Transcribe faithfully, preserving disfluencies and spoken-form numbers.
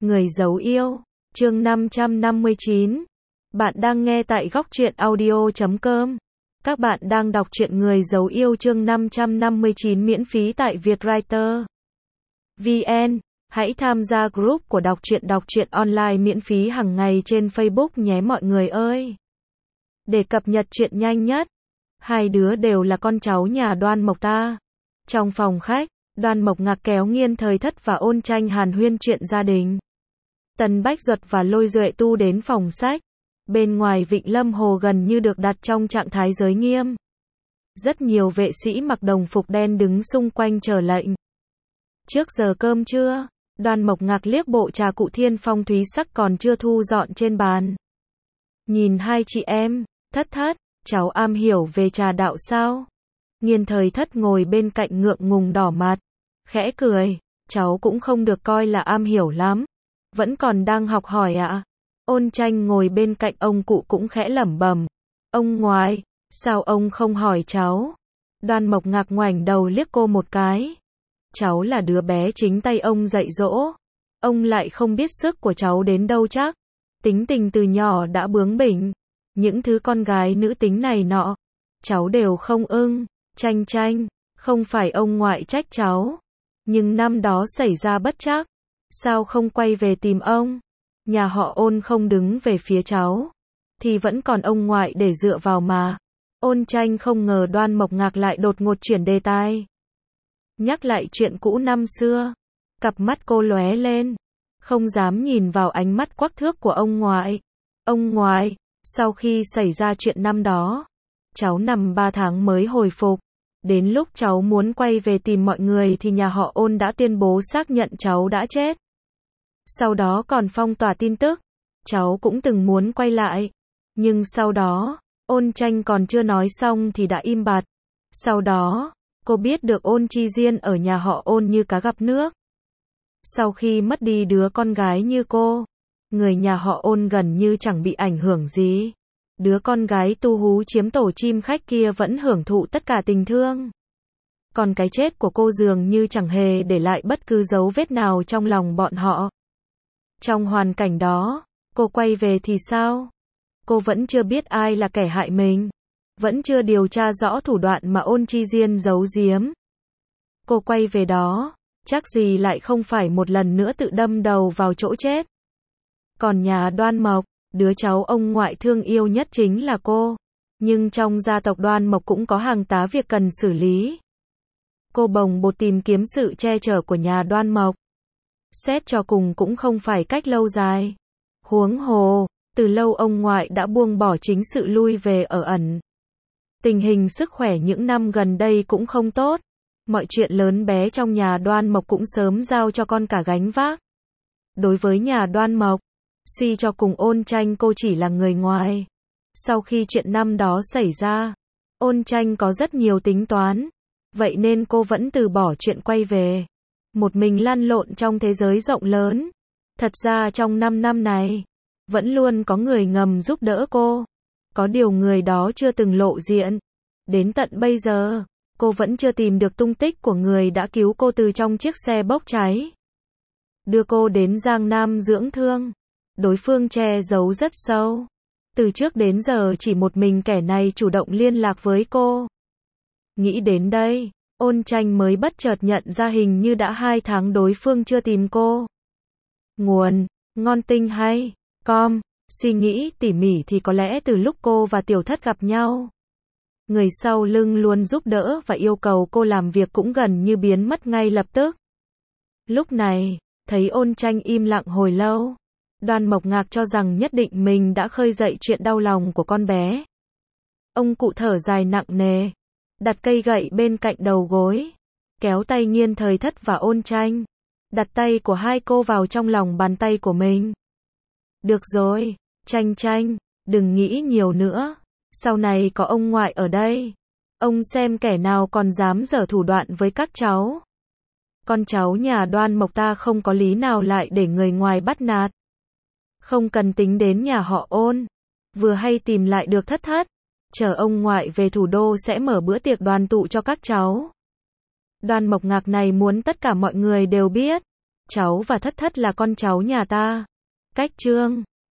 Người giấu yêu, chương năm trăm năm mươi chín. Bạn đang nghe tại góc truyện audio chấm com. Các bạn đang đọc truyện Người giấu yêu chương năm trăm năm mươi chín miễn phí tại Vietwriter chấm vn. Hãy tham gia group của đọc truyện đọc truyện online miễn phí hàng ngày trên Facebook nhé mọi người ơi. Để cập nhật truyện nhanh nhất, hai đứa đều là con cháu nhà Đoan Mộc ta. Trong phòng khách, Đoan Mộc Ngạc kéo Nghiên Thời Thất và Ôn Tranh hàn huyên chuyện gia đình. Tần Bách Duật và Lôi Duệ Tu đến phòng sách. Bên ngoài Vịnh Lâm Hồ gần như được đặt trong trạng thái giới nghiêm. Rất nhiều vệ sĩ mặc đồng phục đen đứng xung quanh chờ lệnh. Trước giờ cơm trưa, Đoan Mộc Ngạc liếc bộ trà cụ Thiên Phong Thúy Sắc còn chưa thu dọn trên bàn. Nhìn hai chị em, Thất Thất, cháu am hiểu về trà đạo sao? Nghiên Thời Thất ngồi bên cạnh ngượng ngùng đỏ mặt, khẽ cười, cháu cũng không được coi là am hiểu lắm, vẫn còn đang học hỏi ạ. À? Ôn Tranh ngồi bên cạnh ông cụ cũng khẽ lẩm bẩm, ông ngoại, sao ông không hỏi cháu? Đoan Mộc Ngạc ngoảnh đầu liếc cô một cái. Cháu là đứa bé chính tay ông dạy dỗ, ông lại không biết sức của cháu đến đâu chắc. Tính tình từ nhỏ đã bướng bỉnh, những thứ con gái nữ tính này nọ, cháu đều không ưng. Tranh Tranh, không phải ông ngoại trách cháu, nhưng năm đó xảy ra bất trắc, sao không quay về tìm ông? Nhà họ Ôn không đứng về phía cháu, thì vẫn còn ông ngoại để dựa vào mà. Ôn Tranh không ngờ Đoan Mộc Ngạc lại đột ngột chuyển đề tài. Nhắc lại chuyện cũ năm xưa, cặp mắt cô lóe lên, không dám nhìn vào ánh mắt quắc thước của ông ngoại. Ông ngoại, sau khi xảy ra chuyện năm đó, cháu nằm ba tháng mới hồi phục. Đến lúc cháu muốn quay về tìm mọi người thì nhà họ Ôn đã tuyên bố xác nhận cháu đã chết. Sau đó còn phong tỏa tin tức. Cháu cũng từng muốn quay lại. Nhưng sau đó, Ôn Tranh còn chưa nói xong thì đã im bặt. Sau đó, cô biết được Ôn Chi Diên ở nhà họ Ôn như cá gặp nước. Sau khi mất đi đứa con gái như cô, người nhà họ Ôn gần như chẳng bị ảnh hưởng gì. Đứa con gái tu hú chiếm tổ chim khách kia vẫn hưởng thụ tất cả tình thương. Còn cái chết của cô dường như chẳng hề để lại bất cứ dấu vết nào trong lòng bọn họ. Trong hoàn cảnh đó, cô quay về thì sao? Cô vẫn chưa biết ai là kẻ hại mình. Vẫn chưa điều tra rõ thủ đoạn mà Ôn Chi Diên giấu giếm. Cô quay về đó, chắc gì lại không phải một lần nữa tự đâm đầu vào chỗ chết. Còn nhà Đoan Mộc, đứa cháu ông ngoại thương yêu nhất chính là cô. Nhưng trong gia tộc Đoan Mộc cũng có hàng tá việc cần xử lý. Cô bồng bột tìm kiếm sự che chở của nhà Đoan Mộc. Xét cho cùng cũng không phải cách lâu dài. Huống hồ, từ lâu ông ngoại đã buông bỏ chính sự lui về ở ẩn. Tình hình sức khỏe những năm gần đây cũng không tốt. Mọi chuyện lớn bé trong nhà Đoan Mộc cũng sớm giao cho con cả gánh vác. Đối với nhà Đoan Mộc, suy cho cùng Ôn Tranh cô chỉ là người ngoài. Sau khi chuyện năm đó xảy ra, Ôn Tranh có rất nhiều tính toán. Vậy nên cô vẫn từ bỏ chuyện quay về. Một mình lăn lộn trong thế giới rộng lớn. Thật ra trong năm năm này, vẫn luôn có người ngầm giúp đỡ cô. Có điều người đó chưa từng lộ diện. Đến tận bây giờ, cô vẫn chưa tìm được tung tích của người đã cứu cô từ trong chiếc xe bốc cháy. Đưa cô đến Giang Nam dưỡng thương. Đối phương che giấu rất sâu. Từ trước đến giờ chỉ một mình kẻ này chủ động liên lạc với cô. Nghĩ đến đây, Ôn Tranh mới bất chợt nhận ra hình như đã hai tháng đối phương chưa tìm cô. Nguồn, ngon tinh hay, com, suy nghĩ tỉ mỉ thì có lẽ từ lúc cô và Tiểu Thất gặp nhau. Người sau lưng luôn giúp đỡ và yêu cầu cô làm việc cũng gần như biến mất ngay lập tức. Lúc này, thấy Ôn Tranh im lặng hồi lâu. Đoan Mộc Ngạc cho rằng nhất định mình đã khơi dậy chuyện đau lòng của con bé. Ông cụ thở dài nặng nề, đặt cây gậy bên cạnh đầu gối, kéo tay Nghiên Thời Thất và Ôn Tranh, đặt tay của hai cô vào trong lòng bàn tay của mình. Được rồi, Tranh Tranh, đừng nghĩ nhiều nữa, sau này có ông ngoại ở đây, ông xem kẻ nào còn dám giở thủ đoạn với các cháu. Con cháu nhà Đoan Mộc ta không có lý nào lại để người ngoài bắt nạt. Không cần tính đến nhà họ Ôn, vừa hay tìm lại được Thất Thất, chờ ông ngoại về thủ đô sẽ mở bữa tiệc đoàn tụ cho các cháu. Đoan Mộc Ngạc này muốn tất cả mọi người đều biết, cháu và Thất Thất là con cháu nhà ta. Cách chương